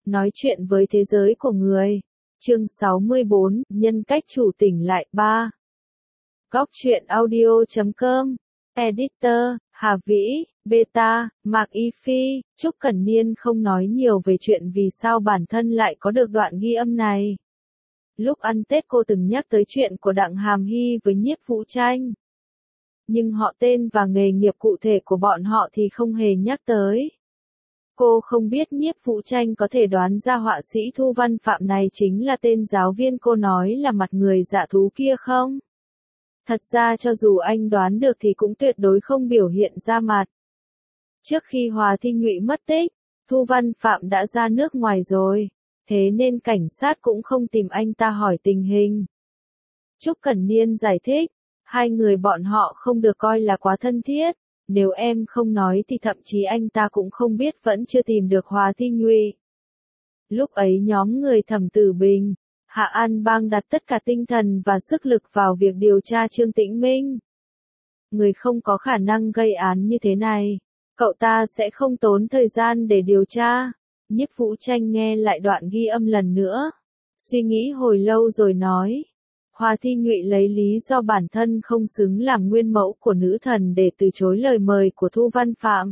Nói chuyện với thế giới của người. Chương 64, nhân cách chủ tỉnh lại 3. Góc truyện audio.com. Editor, Hà Vĩ, Beta, Mạc Y Phi, Trúc Cẩn Niên không nói nhiều về chuyện vì sao bản thân lại có được đoạn ghi âm này. Lúc ăn Tết cô từng nhắc tới chuyện của Đặng Hàm Hy với Nhiếp Vũ Tranh. Nhưng họ tên và nghề nghiệp cụ thể của bọn họ thì không hề nhắc tới. Cô không biết Nhiếp Vũ Tranh có thể đoán ra họa sĩ Thu Văn Phạm này chính là tên giáo viên cô nói là mặt người dạ thú kia không? Thật ra cho dù anh đoán được thì cũng tuyệt đối không biểu hiện ra mặt. Trước khi Hòa Thi Nhụy mất tích, Thu Văn Phạm đã ra nước ngoài rồi, thế nên cảnh sát cũng không tìm anh ta hỏi tình hình. Trúc Cẩn Niên giải thích, hai người bọn họ không được coi là quá thân thiết, nếu em không nói thì thậm chí anh ta cũng không biết vẫn chưa tìm được Hòa Thi Nhụy. Lúc ấy nhóm người Thẩm Tử Bình, Hạ An Bang đặt tất cả tinh thần và sức lực vào việc điều tra Trương Tĩnh Minh. Người không có khả năng gây án như thế này, cậu ta sẽ không tốn thời gian để điều tra. Nhiếp Vũ Tranh nghe lại đoạn ghi âm lần nữa, suy nghĩ hồi lâu rồi nói. Hòa Thi Nhụy lấy lý do bản thân không xứng làm nguyên mẫu của nữ thần để từ chối lời mời của Thu Văn Phạm.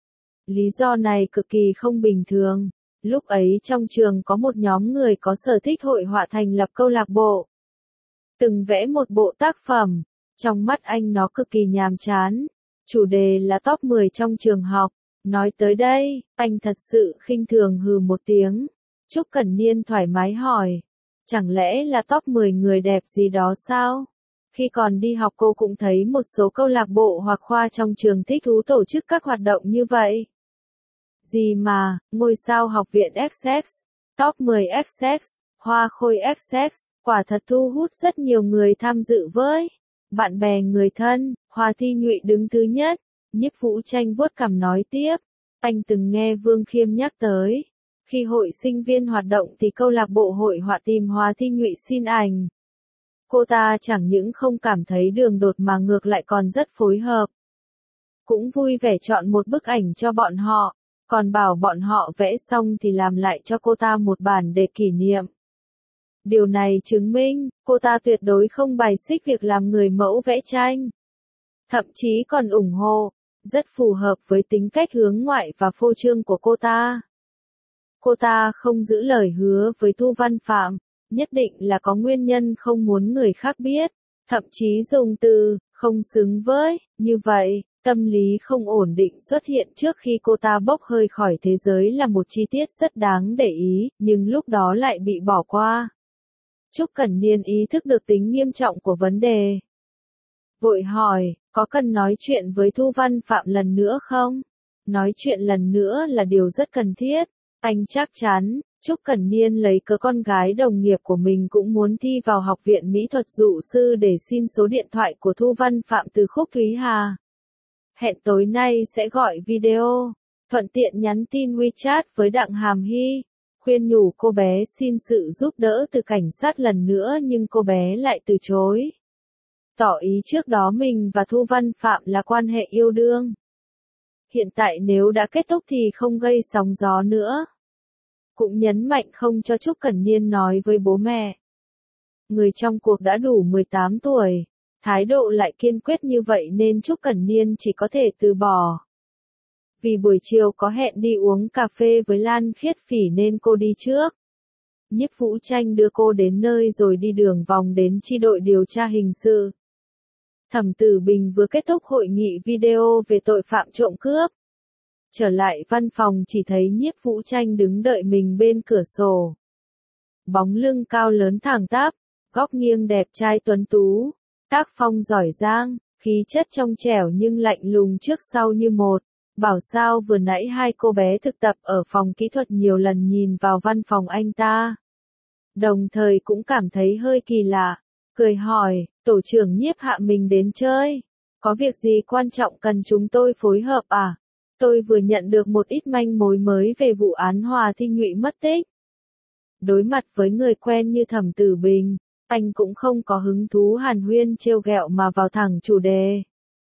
Lý do này cực kỳ không bình thường. Lúc ấy trong trường có một nhóm người có sở thích hội họa thành lập câu lạc bộ. Từng vẽ một bộ tác phẩm, trong mắt anh nó cực kỳ nhàm chán. Chủ đề là top 10 trong trường học. Nói tới đây, anh thật sự khinh thường hừ một tiếng. Trúc Cẩn Niên thoải mái hỏi. Chẳng lẽ là top 10 người đẹp gì đó sao? Khi còn đi học cô cũng thấy một số câu lạc bộ hoặc khoa trong trường thích thú tổ chức các hoạt động như vậy. Gì mà, ngôi sao học viện XX, top 10 XX, hoa khôi XX, quả thật thu hút rất nhiều người tham dự với. Bạn bè người thân, Hòa Thi Nhụy đứng thứ nhất. Nhiếp Vũ Tranh vuốt cằm nói tiếp. Anh từng nghe Vương Khiêm nhắc tới. Khi hội sinh viên hoạt động thì câu lạc bộ hội họa tìm Hòa Thi Nhụy xin ảnh. Cô ta chẳng những không cảm thấy đường đột mà ngược lại còn rất phối hợp. Cũng vui vẻ chọn một bức ảnh cho bọn họ, còn bảo bọn họ vẽ xong thì làm lại cho cô ta một bản để kỷ niệm. Điều này chứng minh, cô ta tuyệt đối không bài xích việc làm người mẫu vẽ tranh. Thậm chí còn ủng hộ, rất phù hợp với tính cách hướng ngoại và phô trương của cô ta. Cô ta không giữ lời hứa với Thu Văn Phạm, nhất định là có nguyên nhân không muốn người khác biết, thậm chí dùng từ, không xứng với, như vậy, tâm lý không ổn định xuất hiện trước khi cô ta bốc hơi khỏi thế giới là một chi tiết rất đáng để ý, nhưng lúc đó lại bị bỏ qua. Trúc Cẩn Niên ý thức được tính nghiêm trọng của vấn đề. Vội hỏi, có cần nói chuyện với Thu Văn Phạm lần nữa không? Nói chuyện lần nữa là điều rất cần thiết. Anh chắc chắn, Trúc Cẩn Niên lấy cớ con gái đồng nghiệp của mình cũng muốn thi vào học viện mỹ thuật dụ sư để xin số điện thoại của Thu Văn Phạm từ Khúc Thúy Hà. Hẹn tối nay sẽ gọi video, thuận tiện nhắn tin WeChat với Đặng Hàm Hy, khuyên nhủ cô bé xin sự giúp đỡ từ cảnh sát lần nữa nhưng cô bé lại từ chối. Tỏ ý trước đó mình và Thu Văn Phạm là quan hệ yêu đương. Hiện tại nếu đã kết thúc thì không gây sóng gió nữa. Cũng nhấn mạnh không cho Trúc Cẩn Niên nói với bố mẹ. Người trong cuộc đã đủ 18 tuổi, thái độ lại kiên quyết như vậy nên Trúc Cẩn Niên chỉ có thể từ bỏ. Vì buổi chiều có hẹn đi uống cà phê với Lan Khiết Phỉ nên cô đi trước. Nhiếp Vũ Tranh đưa cô đến nơi rồi đi đường vòng đến chi đội điều tra hình sự. Thẩm Tử Bình vừa kết thúc hội nghị video về tội phạm trộm cướp. Trở lại văn phòng chỉ thấy Nhiếp Vũ Tranh đứng đợi mình bên cửa sổ. Bóng lưng cao lớn thẳng tắp, góc nghiêng đẹp trai tuấn tú, tác phong giỏi giang, khí chất trong trẻo nhưng lạnh lùng trước sau như một. Bảo sao vừa nãy hai cô bé thực tập ở phòng kỹ thuật nhiều lần nhìn vào văn phòng anh ta. Đồng thời cũng cảm thấy hơi kỳ lạ, cười hỏi, tổ trưởng Nhiếp hạ mình đến chơi. Có việc gì quan trọng cần chúng tôi phối hợp à? Tôi vừa nhận được một ít manh mối mới về vụ án Hòa Thi Nhụy mất tích. Đối mặt với người quen như Thẩm Tử Bình, anh cũng không có hứng thú hàn huyên trêu ghẹo mà vào thẳng chủ đề.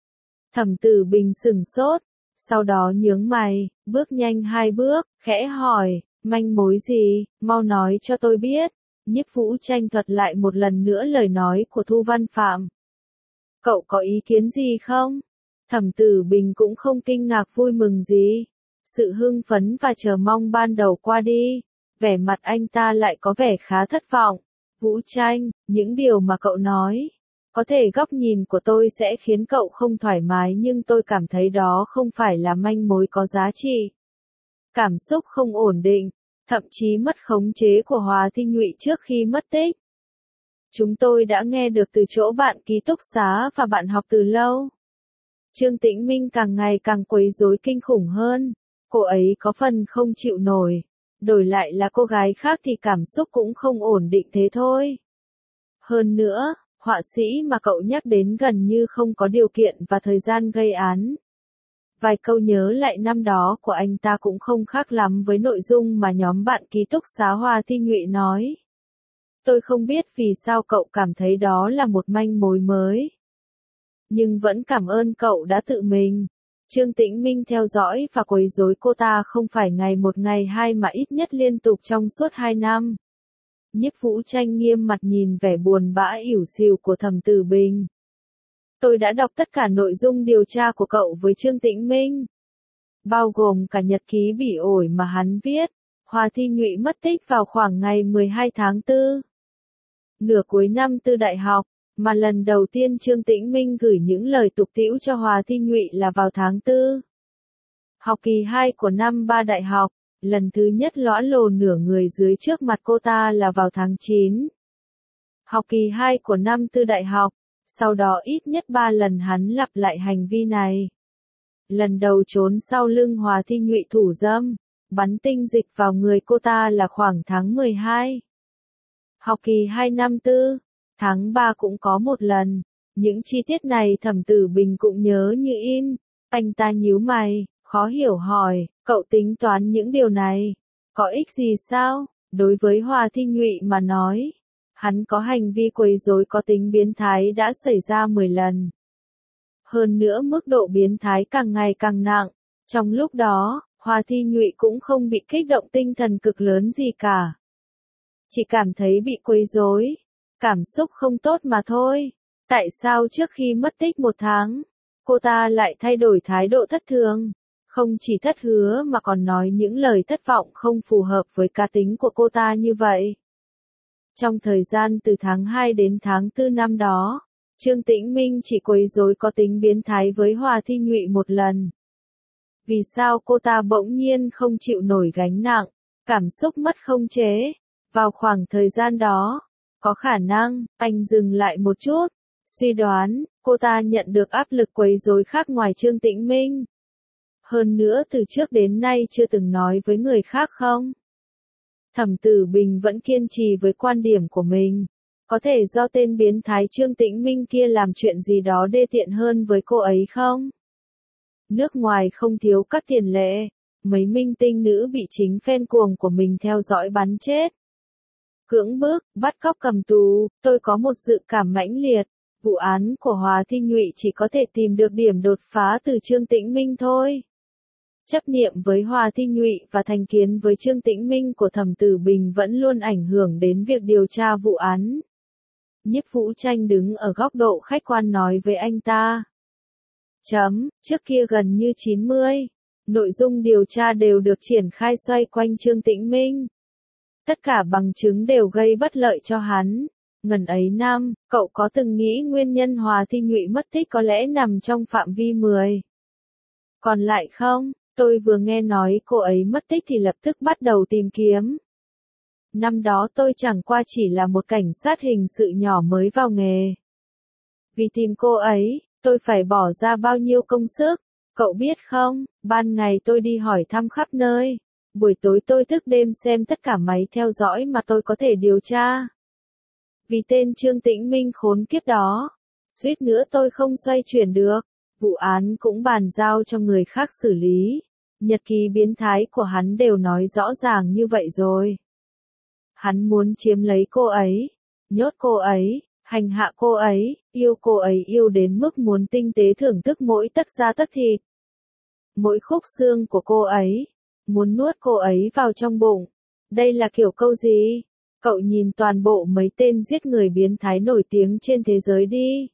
Thẩm Tử Bình sửng sốt, sau đó nhướng mày, bước nhanh 2 bước, khẽ hỏi, Manh mối gì, mau nói cho tôi biết. Nhiếp Vũ Tranh thuật lại một lần nữa lời nói của Thu Văn Phạm. Cậu có ý kiến gì không? Thẩm Tử Bình cũng không kinh ngạc vui mừng gì. Sự hưng phấn và chờ mong ban đầu qua đi, vẻ mặt anh ta lại có vẻ khá thất vọng. Vũ Tranh, những điều mà cậu nói, có thể góc nhìn của tôi sẽ khiến cậu không thoải mái nhưng tôi cảm thấy đó không phải là manh mối có giá trị. Cảm xúc không ổn định, thậm chí mất khống chế của Hòa Thi Nhụy trước khi mất tích. Chúng tôi đã nghe được từ chỗ bạn ký túc xá và bạn học từ lâu. Trương Tĩnh Minh càng ngày càng quấy rối kinh khủng hơn. Cô ấy có phần không chịu nổi. Đổi lại là cô gái khác thì cảm xúc cũng không ổn định thế thôi. Hơn nữa, họa sĩ mà cậu nhắc đến gần như không có điều kiện và thời gian gây án. Vài câu nhớ lại năm đó của anh ta cũng không khác lắm với nội dung mà nhóm bạn ký túc xá Hòa Thi Nhụy nói. Tôi không biết vì sao cậu cảm thấy đó là một manh mối mới. Nhưng vẫn cảm ơn cậu đã tự mình. Trương Tĩnh Minh theo dõi và quấy rối cô ta không phải ngày một ngày hai mà ít nhất liên tục trong suốt 2 năm. Nhiếp Vũ Tranh nghiêm mặt nhìn vẻ buồn bã ỉu xìu của Thẩm Tử Bình. Tôi đã đọc tất cả nội dung điều tra của cậu với Trương Tĩnh Minh. Bao gồm cả nhật ký bỉ ổi mà hắn viết. Hòa Thi Nhụy mất tích vào khoảng ngày 12 tháng 4. Nửa cuối năm tư đại học, mà lần đầu tiên Trương Tĩnh Minh gửi những lời tục tĩu cho Hòa Thi Nhụy là vào tháng 4. Học kỳ 2 của năm 3 đại học, lần thứ nhất lõa lồ nửa người dưới trước mặt cô ta là vào tháng 9. Học kỳ 2 của năm 4 đại học, sau đó ít nhất 3 lần hắn lặp lại hành vi này. Lần đầu trốn sau lưng Hòa Thi Nhụy thủ dâm, bắn tinh dịch vào người cô ta là khoảng tháng 12. Học kỳ 2 năm 4, tháng 3 cũng có một lần. Những chi tiết này Thẩm Tử Bình cũng nhớ như in. Anh ta nhíu mày, khó hiểu hỏi, cậu tính toán những điều này, có ích gì sao? Đối với Hòa Thi Nhụy mà nói, hắn có hành vi quấy rối có tính biến thái đã xảy ra 10 lần. Hơn nữa mức độ biến thái càng ngày càng nặng. Trong lúc đó, Hòa Thi Nhụy cũng không bị kích động tinh thần cực lớn gì cả. Chỉ cảm thấy bị quấy rối, cảm xúc không tốt mà thôi. Tại sao trước khi mất tích 1 tháng, cô ta lại thay đổi thái độ thất thường? Không chỉ thất hứa mà còn nói những lời thất vọng không phù hợp với cá tính của cô ta như vậy. Trong thời gian từ tháng 2 đến tháng 4 năm đó, Trương Tĩnh Minh chỉ quấy rối có tính biến thái với Hòa Thi Nhụy 1 lần. Vì sao cô ta bỗng nhiên không chịu nổi gánh nặng, cảm xúc mất khống chế? Vào khoảng thời gian đó, có khả năng, anh dừng lại một chút, suy đoán, cô ta nhận được áp lực quấy rối khác ngoài Trương Tĩnh Minh. Hơn nữa từ trước đến nay chưa từng nói với người khác không? Thẩm Tử Bình vẫn kiên trì với quan điểm của mình. Có thể do tên biến thái Trương Tĩnh Minh kia làm chuyện gì đó đê tiện hơn với cô ấy không? Nước ngoài không thiếu các tiền lệ. Mấy minh tinh nữ bị chính fan cuồng của mình theo dõi bắn chết. Cưỡng bức, bắt cóc cầm tù, tôi có một dự cảm mãnh liệt. Vụ án của Hòa Thi Nhụy chỉ có thể tìm được điểm đột phá từ Trương Tĩnh Minh thôi. Chấp niệm với Hòa Thi Nhụy và thành kiến với Trương Tĩnh Minh của Thẩm Tử Bình vẫn luôn ảnh hưởng đến việc điều tra vụ án. Nhiếp Vũ Tranh đứng ở góc độ khách quan nói với anh ta. Trước kia gần như 90, nội dung điều tra đều được triển khai xoay quanh Trương Tĩnh Minh. Tất cả bằng chứng đều gây bất lợi cho hắn. Ngần ấy năm, cậu có từng nghĩ nguyên nhân Hòa Thi Nhụy mất tích có lẽ nằm trong phạm vi 10? Còn lại không, tôi vừa nghe nói cô ấy mất tích thì lập tức bắt đầu tìm kiếm. Năm đó tôi chẳng qua chỉ là một cảnh sát hình sự nhỏ mới vào nghề. Vì tìm cô ấy, tôi phải bỏ ra bao nhiêu công sức, cậu biết không, ban ngày tôi đi hỏi thăm khắp nơi, buổi tối tôi thức đêm xem tất cả máy theo dõi mà tôi có thể điều tra. Vì tên Trương Tĩnh Minh khốn kiếp đó, suýt nữa tôi không xoay chuyển được, vụ án cũng bàn giao cho người khác xử lý, nhật ký biến thái của hắn đều nói rõ ràng như vậy rồi. Hắn muốn chiếm lấy cô ấy, nhốt cô ấy, hành hạ cô ấy, yêu đến mức muốn tinh tế thưởng thức mỗi tấc da tấc thịt, mỗi khúc xương của cô ấy, muốn nuốt cô ấy vào trong bụng, Đây là kiểu câu gì? Cậu nhìn toàn bộ mấy tên giết người biến thái nổi tiếng trên thế giới đi.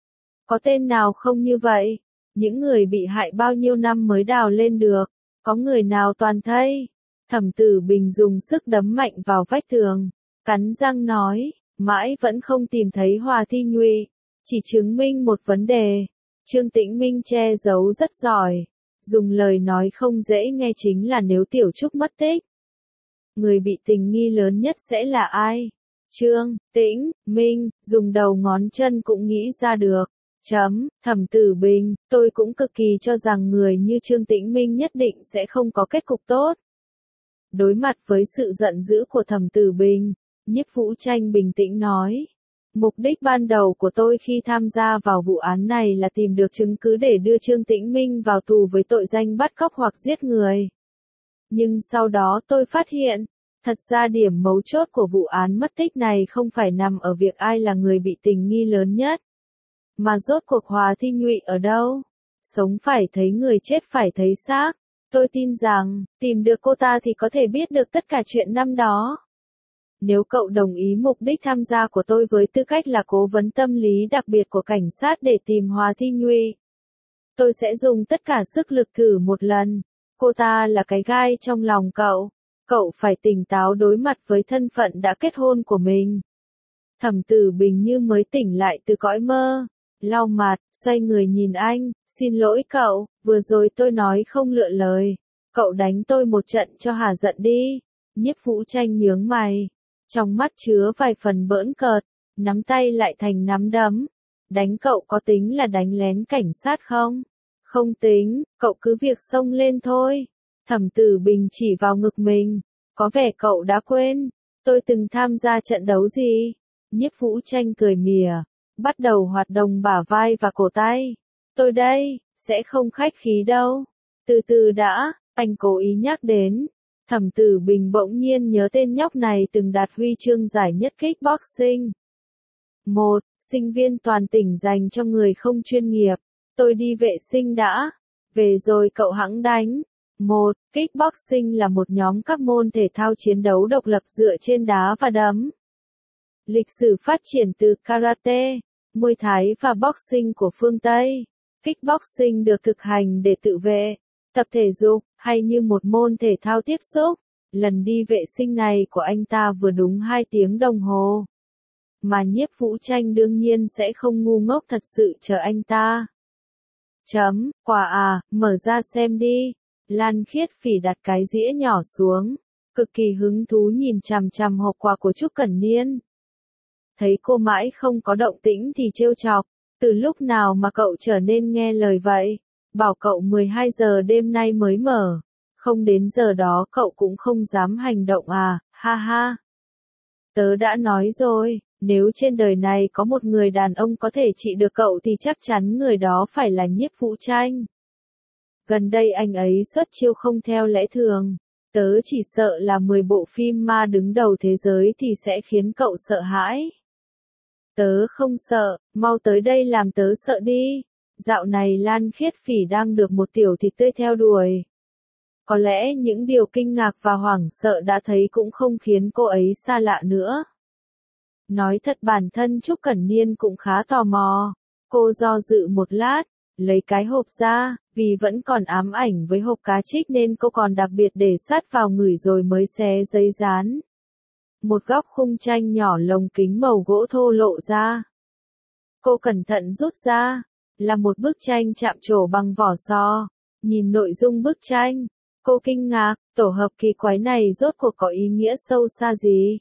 Có tên nào không như vậy? Những người bị hại bao nhiêu năm mới đào lên được? Có người nào toàn thây? Thẩm Tử Bình dùng sức đấm mạnh vào vách tường, cắn răng nói, mãi vẫn không tìm thấy Hòa Thi Nhụy, chỉ chứng minh một vấn đề. Trương Tĩnh Minh che giấu rất giỏi, dùng lời nói không dễ nghe chính là nếu Tiểu Trúc mất tích, người bị tình nghi lớn nhất sẽ là ai? Trương Tĩnh Minh, dùng đầu ngón chân cũng nghĩ ra được. Thẩm Tử Bình, tôi cũng cực kỳ cho rằng người như Trương Tĩnh Minh nhất định sẽ không có kết cục tốt. Đối mặt với sự giận dữ của Thẩm Tử Bình, Nhiếp Vũ Tranh bình tĩnh nói. Mục đích ban đầu của tôi khi tham gia vào vụ án này là tìm được chứng cứ để đưa Trương Tĩnh Minh vào tù với tội danh bắt cóc hoặc giết người. Nhưng sau đó tôi phát hiện, thật ra điểm mấu chốt của vụ án mất tích này không phải nằm ở việc ai là người bị tình nghi lớn nhất, mà rốt cuộc Hòa Thi Nhụy ở đâu? Sống phải thấy người, chết phải thấy xác. Tôi tin rằng, tìm được cô ta thì có thể biết được tất cả chuyện năm đó. Nếu cậu đồng ý mục đích tham gia của tôi với tư cách là cố vấn tâm lý đặc biệt của cảnh sát để tìm Hòa Thi Nhụy, tôi sẽ dùng tất cả sức lực thử một lần. Cô ta là cái gai trong lòng cậu. Cậu phải tỉnh táo đối mặt với thân phận đã kết hôn của mình. Thẩm Tử Bình như mới tỉnh lại từ cõi mơ. Lau mặt, xoay người nhìn anh, xin lỗi cậu, vừa rồi tôi nói không lựa lời. Cậu đánh tôi một trận cho hả giận đi. Nhiếp Vũ Tranh nhướng mày, trong mắt chứa vài phần bỡn cợt, nắm tay lại thành nắm đấm. Đánh cậu có tính là đánh lén cảnh sát không? Không tính, cậu cứ việc xông lên thôi. Thẩm Tử Bình chỉ vào ngực mình, có vẻ cậu đã quên, tôi từng tham gia trận đấu gì? Nhiếp Vũ Tranh cười mỉa, bắt đầu hoạt động bả vai và cổ tay. Tôi đây, sẽ không khách khí đâu. Từ từ đã, anh cố ý nhắc đến. Thẩm Tử Bình bỗng nhiên nhớ tên nhóc này từng đạt huy chương giải nhất kickboxing. Một, sinh viên toàn tỉnh dành cho người không chuyên nghiệp. Tôi đi vệ sinh đã. Về rồi cậu hẵng đánh. Một, kickboxing là một nhóm các môn thể thao chiến đấu độc lập dựa trên đá và đấm. Lịch sử phát triển từ karate, Muay Thái và boxing của phương Tây. Kickboxing được thực hành để tự vệ, tập thể dục, hay như một môn thể thao tiếp xúc. Lần đi vệ sinh này của anh ta vừa đúng 2 tiếng đồng hồ. Mà Nhiếp Vũ Tranh đương nhiên sẽ không ngu ngốc thật sự chờ anh ta. Quà à, mở ra xem đi. Lan Khiết Phỉ đặt cái dĩa nhỏ xuống, cực kỳ hứng thú nhìn chằm chằm hộp quà của Trúc Cẩn Niên. Thấy cô mãi không có động tĩnh thì trêu chọc, từ lúc nào mà cậu trở nên nghe lời vậy? Bảo cậu 12 giờ đêm nay mới mở, không đến giờ đó cậu cũng không dám hành động à, ha ha. Tớ đã nói rồi, nếu trên đời này có một người đàn ông có thể trị được cậu thì chắc chắn người đó phải là Nhiếp Vũ Tranh. Gần đây anh ấy xuất chiêu không theo lẽ thường. Tớ chỉ sợ là 10 bộ phim ma đứng đầu thế giới thì sẽ khiến cậu sợ hãi. Tớ không sợ, mau tới đây làm tớ sợ đi. Dạo này Lan Khiết Phỉ đang được một tiểu thịt tươi theo đuổi. Có lẽ những điều kinh ngạc và hoảng sợ đã thấy cũng không khiến cô ấy xa lạ nữa. Nói thật bản thân Trúc Cẩn Niên cũng khá tò mò. Cô do dự một lát, lấy cái hộp ra, vì vẫn còn ám ảnh với hộp cá trích nên cô còn đặc biệt để sát vào ngửi rồi mới xé giấy dán. Một góc khung tranh nhỏ lồng kính màu gỗ thô lộ ra. Cô cẩn thận rút ra, là một bức tranh chạm trổ bằng vỏ sò. Nhìn nội dung bức tranh, cô kinh ngạc, tổ hợp kỳ quái này rốt cuộc có ý nghĩa sâu xa gì?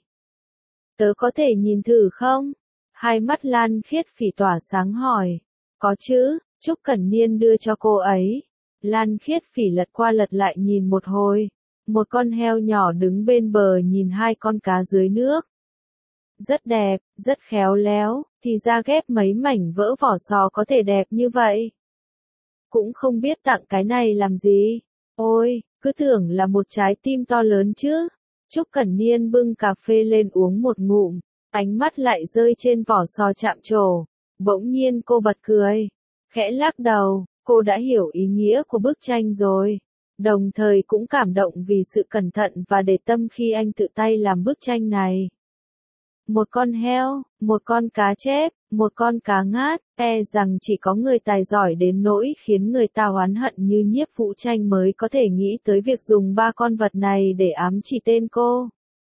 Tớ có thể nhìn thử không? Hai mắt Lan Khiết Phỉ tỏa sáng hỏi. Có chứ, Trúc Cẩn Niên đưa cho cô ấy. Lan Khiết Phỉ lật qua lật lại nhìn một hồi. Một con heo nhỏ đứng bên bờ nhìn 2 con cá dưới nước. Rất đẹp, rất khéo léo, thì ra ghép mấy mảnh vỡ vỏ sò có thể đẹp như vậy. Cũng không biết tặng cái này làm gì. Ôi, cứ tưởng là một trái tim to lớn chứ. Trúc Cẩn Niên bưng cà phê lên uống một ngụm, ánh mắt lại rơi trên vỏ sò chạm trổ. Bỗng nhiên cô bật cười, khẽ lắc đầu, cô đã hiểu ý nghĩa của bức tranh rồi. đồng thời cũng cảm động vì sự cẩn thận và để tâm khi anh tự tay làm bức tranh này. Một con heo, một con cá chép, một con cá ngát, e rằng chỉ có người tài giỏi đến nỗi khiến người ta oán hận như Nhiếp Vũ Tranh mới có thể nghĩ tới việc dùng ba con vật này để ám chỉ tên cô.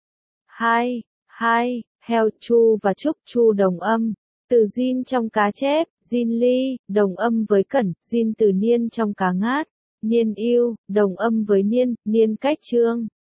2. Heo Chu và Trúc. Chu đồng âm từ Jin trong cá chép, Jin Ly, đồng âm với Cẩn, Jin từ Niên trong cá ngát, Niên Yêu, đồng âm với Niên, Niên Cách Trương.